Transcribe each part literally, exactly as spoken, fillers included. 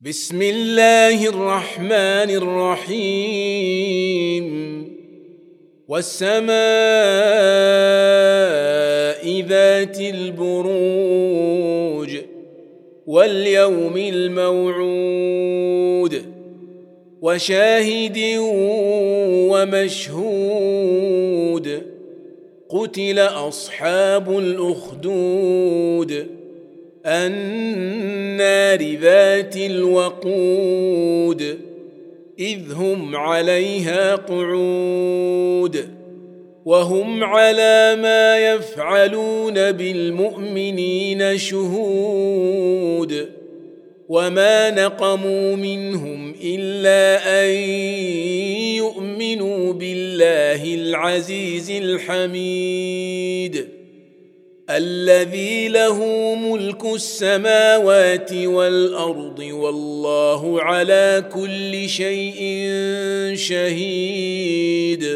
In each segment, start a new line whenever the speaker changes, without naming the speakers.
بسم الله الرحمن الرحيم والسماء ذات البروج واليوم الموعود وشاهد ومشهود قتل أصحاب الأخدود النار ذات الوقود إذ هم عليها قعود وهم على ما يفعلون بالمؤمنين شهود وما نقموا منهم إلا أن يؤمنوا بالله العزيز الحميد الذي له ملك السماوات والأرض والله على كل شيء شهيد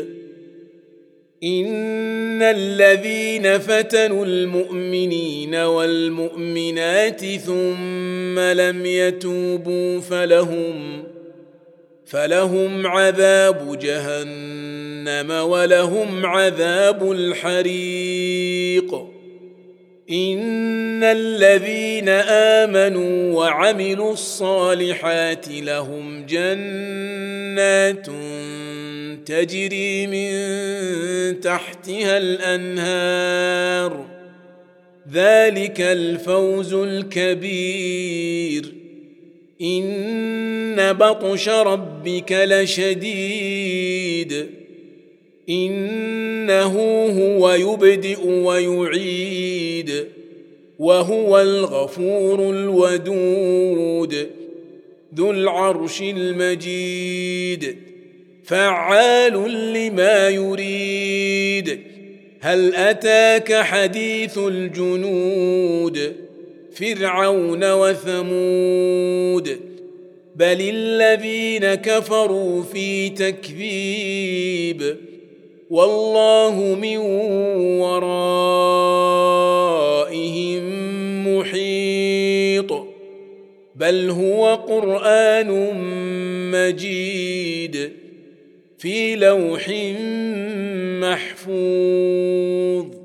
إن الذين فتنوا المؤمنين والمؤمنات ثم لم يتوبوا فلهم فلهم عذاب جهنم ولهم عذاب الحريق إن الذين آمنوا وعملوا الصالحات لهم جنات تجري من تحتها الأنهار ذلك الفوز الكبير إن بطش ربك لشديد إنه هو يبدئ ويعيد وهو الغفور الودود ذو العرش المجيد فعال لما يريد هل أتاك حديث الجنود فرعون وثمود بل الذين كفروا في تكذيب والله من ورائهم محيط بل هو قرآن مجيد في لوح محفوظ.